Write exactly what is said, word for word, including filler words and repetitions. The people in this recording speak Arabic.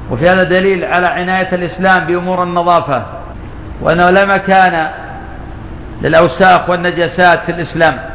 وفي هذا دليل على عناية الإسلام بأمور النظافة، وأنه لا مكان للأوساخ والنجاسات في الإسلام.